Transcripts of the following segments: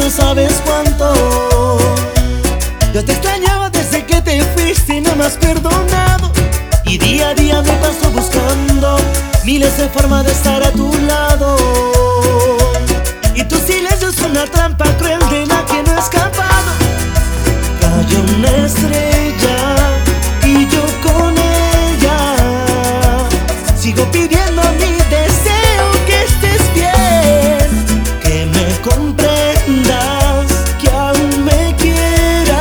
no sabes cuánto. Yo te extrañaba desde que te fuiste y no me has perdonado. Y día a día me paso buscando miles de formas de estar a tu lado. Y tu silencio es una trampa cruel de la que no he escapado. Cayó una estrella y yo con ella sigo pidiendo mi deseo que estés bien, que me comprendas, que aún me quieras.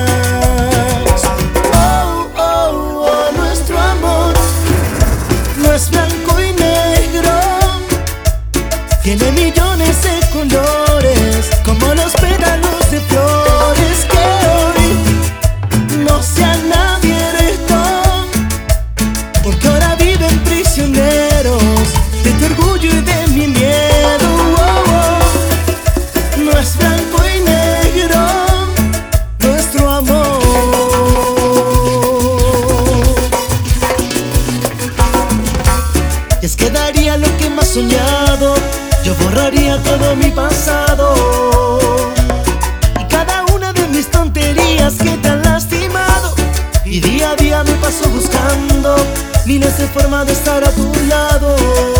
Oh, oh, oh, nuestro amor no es blanco y negro, tiene millones de colores como los pétalos de flores que hoy no se han abierto, porque ahora viven prisioneros de tu orgullo y de mi miedo. Oh, oh. No es blanco y negro nuestro amor. Y es que daría lo que más soñado, yo borraría todo mi pasado y cada una de mis tonterías que te han lastimado. Y día a día me paso buscando miles de formas de estar a tu lado.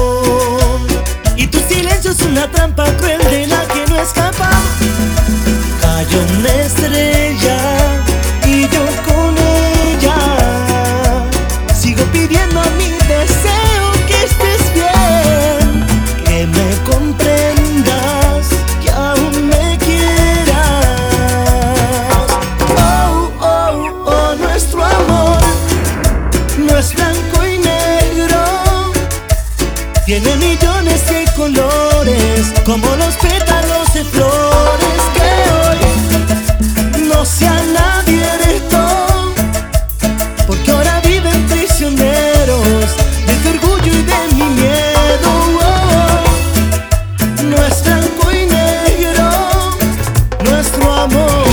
Y tu silencio es una trampa cruel de la que no he escapado. Cayó una estrella y yo con ella sigo pidiendo mi deseo que estés bien, que me comprendas, que aún me quieras. Oh, oh, oh, nuestro amor no es blanco y negro, tiene millones de colores como los pétalos de flores que hoy no se han abierto, porque ahora viven prisioneros de tu orgullo y de mi miedo. Oh, oh. No es blanco y negro nuestro amor.